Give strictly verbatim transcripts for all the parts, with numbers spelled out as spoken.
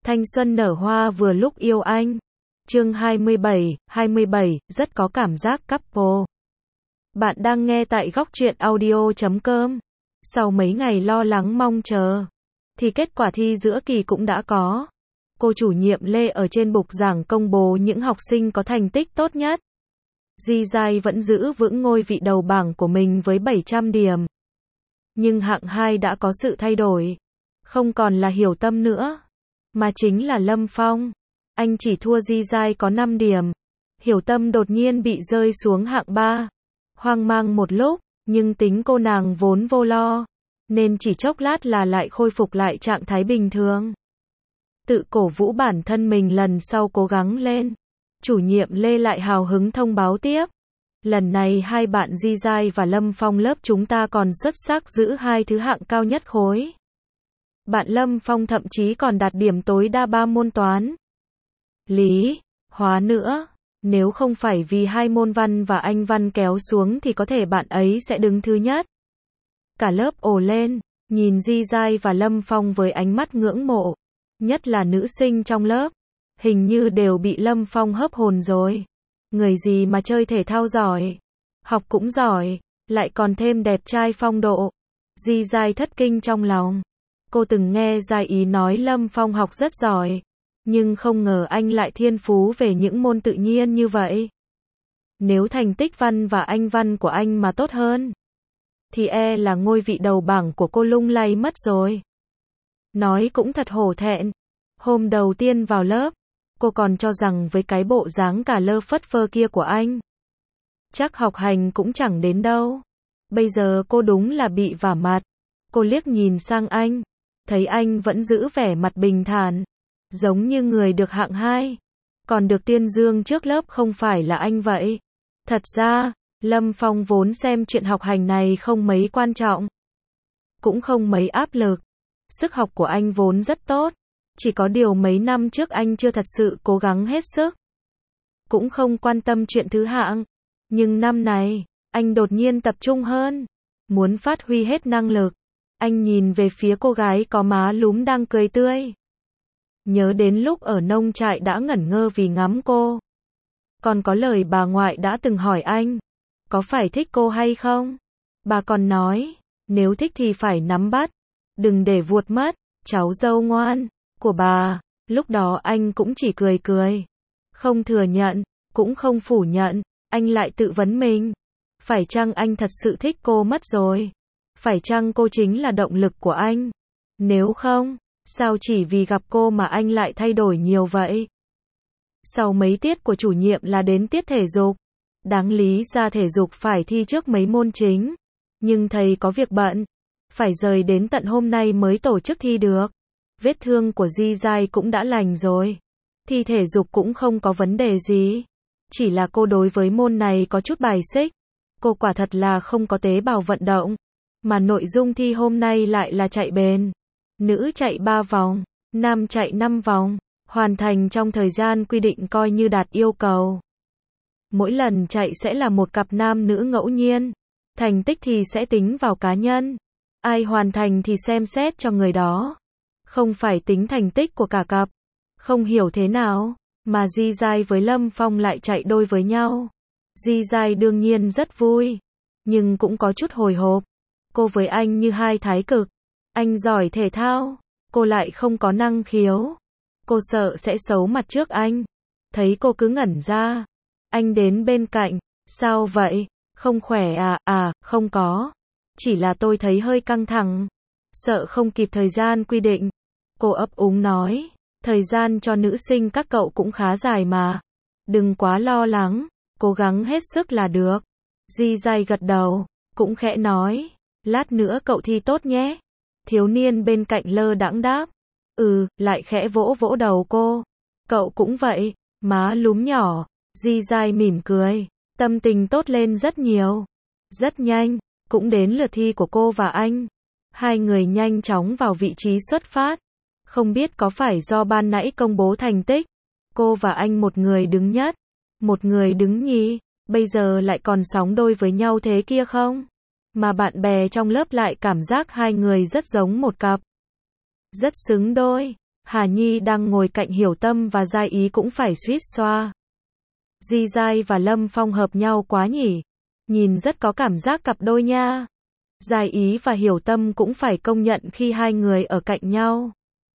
Thanh xuân nở hoa vừa lúc yêu anh. Chương hai mươi bảy, hai mươi bảy, rất có cảm giác couple. Bạn đang nghe tại góc truyện audio chấm com. Sau mấy ngày lo lắng mong chờ, thì kết quả thi giữa kỳ cũng đã có. Cô chủ nhiệm Lê ở trên bục giảng công bố những học sinh có thành tích tốt nhất. Di Giai vẫn giữ vững ngôi vị đầu bảng của mình với bảy trăm điểm. Nhưng hạng hai đã có sự thay đổi. Không còn là Hiểu Tâm nữa, mà chính là Lâm Phong. Anh chỉ thua Di Giai có năm điểm. Hiểu Tâm đột nhiên bị rơi xuống hạng ba. Hoang mang một lúc, nhưng tính cô nàng vốn vô lo, nên chỉ chốc lát là lại khôi phục lại trạng thái bình thường. Tự cổ vũ bản thân mình lần sau cố gắng lên. Chủ nhiệm Lê lại hào hứng thông báo tiếp. Lần này hai bạn Di Giai và Lâm Phong lớp chúng ta còn xuất sắc giữ hai thứ hạng cao nhất khối. Bạn Lâm Phong thậm chí còn đạt điểm tối đa ba môn toán, lý, hóa nữa. Nếu không phải vì hai môn văn và Anh văn kéo xuống thì có thể bạn ấy sẽ đứng thứ nhất. Cả lớp ồ lên, nhìn Di Giai và Lâm Phong với ánh mắt ngưỡng mộ. Nhất là nữ sinh trong lớp. Hình như đều bị Lâm Phong hấp hồn rồi. Người gì mà chơi thể thao giỏi, học cũng giỏi, lại còn thêm đẹp trai phong độ. Di Giai thất kinh trong lòng. Cô từng nghe Giai ý nói Lâm Phong học rất giỏi, nhưng không ngờ anh lại thiên phú về những môn tự nhiên như vậy. Nếu thành tích văn và Anh văn của anh mà tốt hơn, thì e là ngôi vị đầu bảng của cô lung lay mất rồi. Nói cũng thật hổ thẹn. Hôm đầu tiên vào lớp, cô còn cho rằng với cái bộ dáng cả lơ phất phơ kia của anh, chắc học hành cũng chẳng đến đâu. Bây giờ cô đúng là bị vả mặt. Cô liếc nhìn sang anh, thấy anh vẫn giữ vẻ mặt bình thản, giống như người được hạng hai, còn được tuyên dương trước lớp không phải là anh vậy. Thật ra, Lâm Phong vốn xem chuyện học hành này không mấy quan trọng, cũng không mấy áp lực. Sức học của anh vốn rất tốt, chỉ có điều mấy năm trước anh chưa thật sự cố gắng hết sức, cũng không quan tâm chuyện thứ hạng. Nhưng năm này, anh đột nhiên tập trung hơn, muốn phát huy hết năng lực. Anh nhìn về phía cô gái có má lúm đang cười tươi. Nhớ đến lúc ở nông trại đã ngẩn ngơ vì ngắm cô. Còn có lời bà ngoại đã từng hỏi anh, có phải thích cô hay không? Bà còn nói, nếu thích thì phải nắm bắt, đừng để vuột mất, cháu dâu ngoan của bà. Lúc đó anh cũng chỉ cười cười, không thừa nhận, cũng không phủ nhận. Anh lại tự vấn mình, phải chăng anh thật sự thích cô mất rồi? Phải chăng cô chính là động lực của anh? Nếu không, sao chỉ vì gặp cô mà anh lại thay đổi nhiều vậy? Sau mấy tiết của chủ nhiệm là đến tiết thể dục. Đáng lý ra thể dục phải thi trước mấy môn chính, nhưng thầy có việc bận, phải rời đến tận hôm nay mới tổ chức thi được. Vết thương của Di Giai cũng đã lành rồi, thi thể dục cũng không có vấn đề gì. Chỉ là cô đối với môn này có chút bài xích. Cô quả thật là không có tế bào vận động, mà nội dung thi hôm nay lại là chạy bền. Nữ chạy ba vòng, nam chạy năm vòng, hoàn thành trong thời gian quy định coi như đạt yêu cầu. Mỗi lần chạy sẽ là một cặp nam nữ ngẫu nhiên, thành tích thì sẽ tính vào cá nhân. Ai hoàn thành thì xem xét cho người đó, không phải tính thành tích của cả cặp. Không hiểu thế nào mà Di Giai với Lâm Phong lại chạy đôi với nhau. Di Giai đương nhiên rất vui, nhưng cũng có chút hồi hộp. Cô với anh như hai thái cực. Anh giỏi thể thao, cô lại không có năng khiếu. Cô sợ sẽ xấu mặt trước anh. Thấy cô cứ ngẩn ra, anh đến bên cạnh. Sao vậy? Không khỏe à? À, không có. Chỉ là tôi thấy hơi căng thẳng, sợ không kịp thời gian quy định. Cô ấp úng nói, thời gian cho nữ sinh các cậu cũng khá dài mà. Đừng quá lo lắng, cố gắng hết sức là được. Di Giai gật đầu, cũng khẽ nói, lát nữa cậu thi tốt nhé. Thiếu niên bên cạnh lơ đãng đáp, ừ, lại khẽ vỗ vỗ đầu cô. Cậu cũng vậy, má lúm nhỏ. Di Giai mỉm cười, tâm tình tốt lên rất nhiều. Rất nhanh, cũng đến lượt thi của cô và anh. Hai người nhanh chóng vào vị trí xuất phát. Không biết có phải do ban nãy công bố thành tích, cô và anh một người đứng nhất, một người đứng nhì, bây giờ lại còn sóng đôi với nhau thế kia không? Mà bạn bè trong lớp lại cảm giác hai người rất giống một cặp. Rất xứng đôi. Hà Nhi đang ngồi cạnh Hiểu Tâm và Giai Ý cũng phải suýt xoa. Di Giai và Lâm Phong hợp nhau quá nhỉ. Nhìn rất có cảm giác cặp đôi nha. Giai Ý và Hiểu Tâm cũng phải công nhận khi hai người ở cạnh nhau.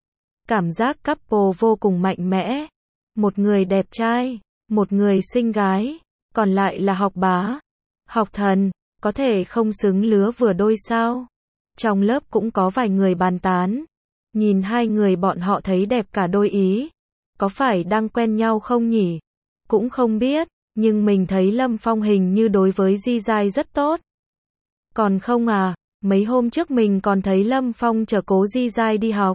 Cảm giác couple vô cùng mạnh mẽ. Một người đẹp trai, một người xinh gái, còn lại là học bá, học thần, có thể không xứng lứa vừa đôi sao? Trong lớp cũng có vài người bàn tán. Nhìn hai người bọn họ thấy đẹp cả đôi ý. Có phải đang quen nhau không nhỉ? Cũng không biết, nhưng mình thấy Lâm Phong hình như đối với Di Giai rất tốt. Còn không à, mấy hôm trước mình còn thấy Lâm Phong chở Cố Di Giai đi học.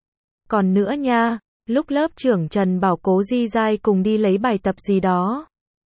Còn nữa nha, lúc lớp trưởng Trần bảo Cố Di Giai cùng đi lấy bài tập gì đó.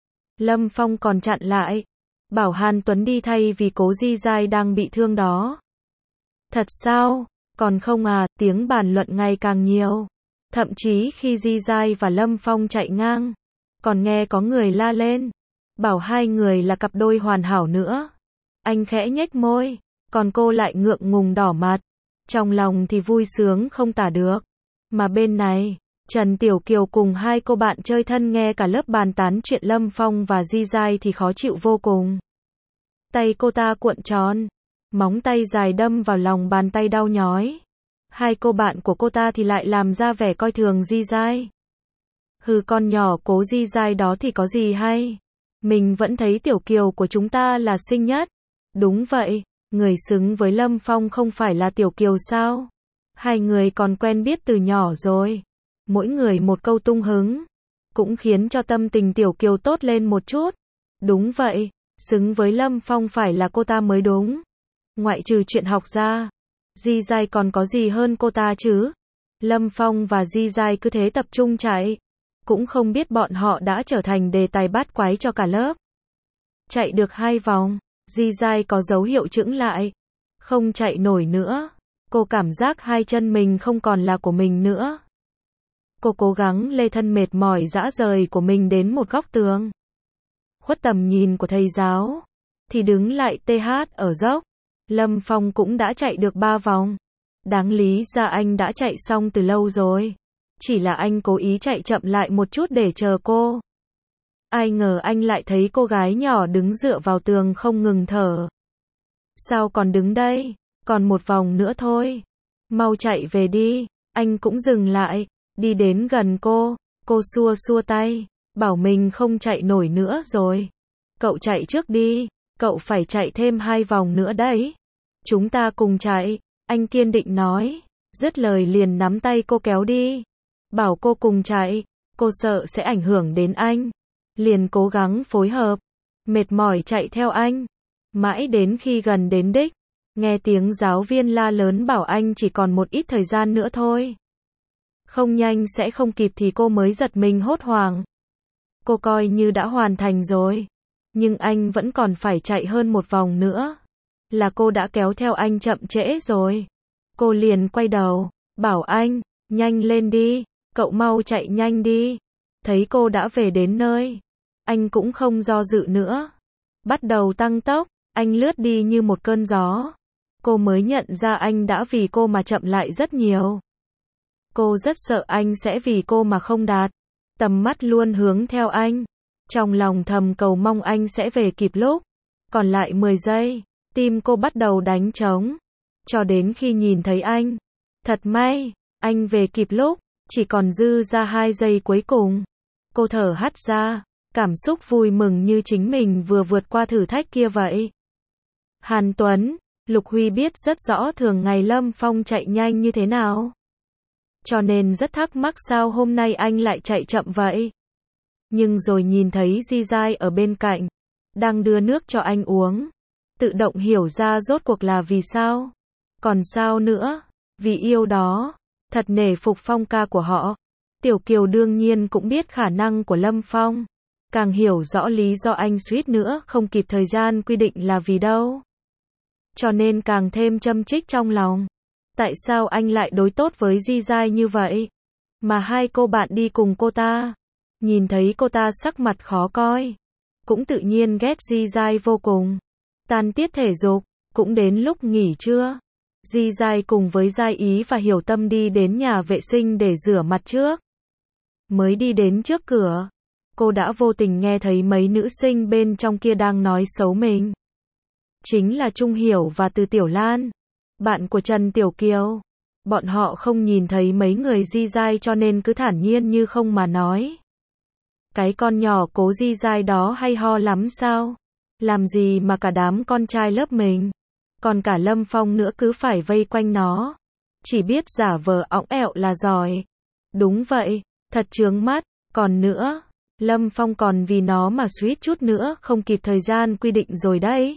Lâm Phong còn chặn lại, bảo Hàn Tuấn đi thay vì Cố Di Giai đang bị thương đó. Thật sao? Còn không à, tiếng bàn luận ngày càng nhiều. Thậm chí khi Di Giai và Lâm Phong chạy ngang, còn nghe có người la lên, bảo hai người là cặp đôi hoàn hảo nữa. Anh khẽ nhếch môi, còn cô lại ngượng ngùng đỏ mặt. Trong lòng thì vui sướng không tả được. Mà bên này, Trần Tiểu Kiều cùng hai cô bạn chơi thân nghe cả lớp bàn tán chuyện Lâm Phong và Di Giai thì khó chịu vô cùng. Tay cô ta cuộn tròn, móng tay dài đâm vào lòng bàn tay đau nhói. Hai cô bạn của cô ta thì lại làm ra vẻ coi thường Di Giai. Hừ, con nhỏ Cố Di Giai đó thì có gì hay. Mình vẫn thấy Tiểu Kiều của chúng ta là xinh nhất. Đúng vậy, người xứng với Lâm Phong không phải là Tiểu Kiều sao? Hai người còn quen biết từ nhỏ rồi. Mỗi người một câu tung hứng, cũng khiến cho tâm tình Tiểu Kiều tốt lên một chút. Đúng vậy, xứng với Lâm Phong phải là cô ta mới đúng. Ngoại trừ chuyện học ra, Di Giai còn có gì hơn cô ta chứ? Lâm Phong và Di Giai cứ thế tập trung chạy, cũng không biết bọn họ đã trở thành đề tài bát quái cho cả lớp. Chạy được hai vòng, Di Giai có dấu hiệu chững lại, không chạy nổi nữa. Cô cảm giác hai chân mình không còn là của mình nữa. Cô cố gắng lê thân mệt mỏi rã rời của mình đến một góc tường. Khuất tầm nhìn của thầy giáo, thì đứng lại tê hát ở dốc. Lâm Phong cũng đã chạy được ba vòng. Đáng lý ra anh đã chạy xong từ lâu rồi. Chỉ là anh cố ý chạy chậm lại một chút để chờ cô. Ai ngờ anh lại thấy cô gái nhỏ đứng dựa vào tường không ngừng thở. Sao còn đứng đây? Còn một vòng nữa thôi. Mau chạy về đi. Anh cũng dừng lại, đi đến gần cô. Cô xua xua tay, bảo mình không chạy nổi nữa rồi. Cậu chạy trước đi, cậu phải chạy thêm hai vòng nữa đấy. Chúng ta cùng chạy, anh kiên định nói. Dứt lời liền nắm tay cô kéo đi. Bảo cô cùng chạy, cô sợ sẽ ảnh hưởng đến anh. Liền cố gắng phối hợp, mệt mỏi chạy theo anh. Mãi đến khi gần đến đích, nghe tiếng giáo viên la lớn bảo anh chỉ còn một ít thời gian nữa thôi. Không nhanh sẽ không kịp thì cô mới giật mình hốt hoảng. Cô coi như đã hoàn thành rồi, nhưng anh vẫn còn phải chạy hơn một vòng nữa. Là cô đã kéo theo anh chậm trễ rồi. Cô liền quay đầu, bảo anh, nhanh lên đi, cậu mau chạy nhanh đi. Thấy cô đã về đến nơi, anh cũng không do dự nữa. Bắt đầu tăng tốc, anh lướt đi như một cơn gió. Cô mới nhận ra anh đã vì cô mà chậm lại rất nhiều. Cô rất sợ anh sẽ vì cô mà không đạt. Tầm mắt luôn hướng theo anh. Trong lòng thầm cầu mong anh sẽ về kịp lúc. Còn lại mười giây, tim cô bắt đầu đánh trống. Cho đến khi nhìn thấy anh. Thật may, anh về kịp lúc, chỉ còn dư ra hai giây cuối cùng. Cô thở hắt ra, cảm xúc vui mừng như chính mình vừa vượt qua thử thách kia vậy. Hàn Tuấn, Lục Huy biết rất rõ thường ngày Lâm Phong chạy nhanh như thế nào. Cho nên rất thắc mắc sao hôm nay anh lại chạy chậm vậy. Nhưng rồi nhìn thấy Di Giai ở bên cạnh, đang đưa nước cho anh uống. Tự động hiểu ra rốt cuộc là vì sao. Còn sao nữa, vì yêu đó. Thật nể phục phong ca của họ. Tiểu Kiều đương nhiên cũng biết khả năng của Lâm Phong. Càng hiểu rõ lý do anh suýt nữa không kịp thời gian quy định là vì đâu. Cho nên càng thêm châm chích trong lòng. Tại sao anh lại đối tốt với Di Giai như vậy? Mà hai cô bạn đi cùng cô ta, nhìn thấy cô ta sắc mặt khó coi, cũng tự nhiên ghét Di Giai vô cùng. Tan tiết thể dục, cũng đến lúc nghỉ trưa. Di Giai cùng với Giai Ý và Hiểu Tâm đi đến nhà vệ sinh để rửa mặt trước. Mới đi đến trước cửa, cô đã vô tình nghe thấy mấy nữ sinh bên trong kia đang nói xấu mình. Chính là Trung Hiểu và Từ Tiểu Lan, bạn của Trần Tiểu Kiều. Bọn họ không nhìn thấy mấy người Di Giai cho nên cứ thản nhiên như không mà nói. Cái con nhỏ Cố Di Giai đó hay ho lắm sao? Làm gì mà cả đám con trai lớp mình, còn cả Lâm Phong nữa cứ phải vây quanh nó. Chỉ biết giả vờ õng ẹo là giỏi. Đúng vậy, thật chướng mắt. Còn nữa, Lâm Phong còn vì nó mà suýt chút nữa không kịp thời gian quy định rồi đấy.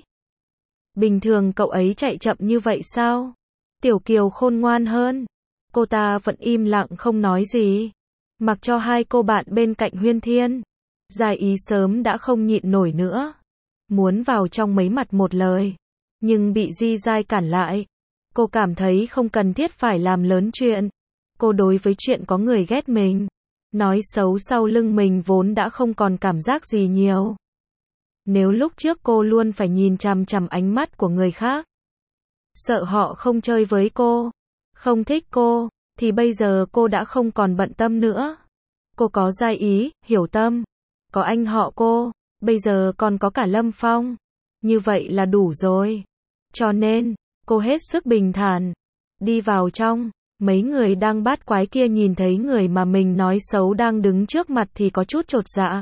Bình thường cậu ấy chạy chậm như vậy sao? Tiểu Kiều khôn ngoan hơn. Cô ta vẫn im lặng không nói gì, mặc cho hai cô bạn bên cạnh huyên thiên. Giai Ý sớm đã không nhịn nổi nữa, muốn vào trong mấy mặt một lời, nhưng bị Di Giai cản lại. Cô cảm thấy không cần thiết phải làm lớn chuyện. Cô đối với chuyện có người ghét mình, nói xấu sau lưng mình vốn đã không còn cảm giác gì nhiều. Nếu lúc trước cô luôn phải nhìn chằm chằm ánh mắt của người khác, sợ họ không chơi với cô, không thích cô, thì bây giờ cô đã không còn bận tâm nữa. Cô có Giai Ý, Hiểu Tâm, có anh họ cô, bây giờ còn có cả Lâm Phong. Như vậy là đủ rồi. Cho nên, cô hết sức bình thản. Đi vào trong, mấy người đang bát quái kia nhìn thấy người mà mình nói xấu đang đứng trước mặt thì có chút chột dạ.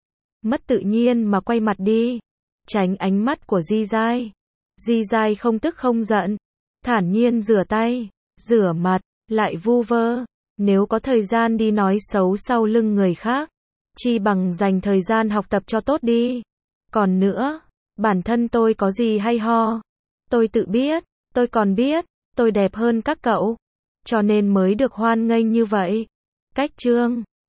Mất tự nhiên mà quay mặt đi, tránh ánh mắt của Di Giai. Di Giai không tức không giận, thản nhiên rửa tay, rửa mặt, lại vu vơ. Nếu có thời gian đi nói xấu sau lưng người khác, chi bằng dành thời gian học tập cho tốt đi. Còn nữa, bản thân tôi có gì hay ho, tôi tự biết, tôi còn biết, tôi đẹp hơn các cậu, cho nên mới được hoan nghênh như vậy. Cách chương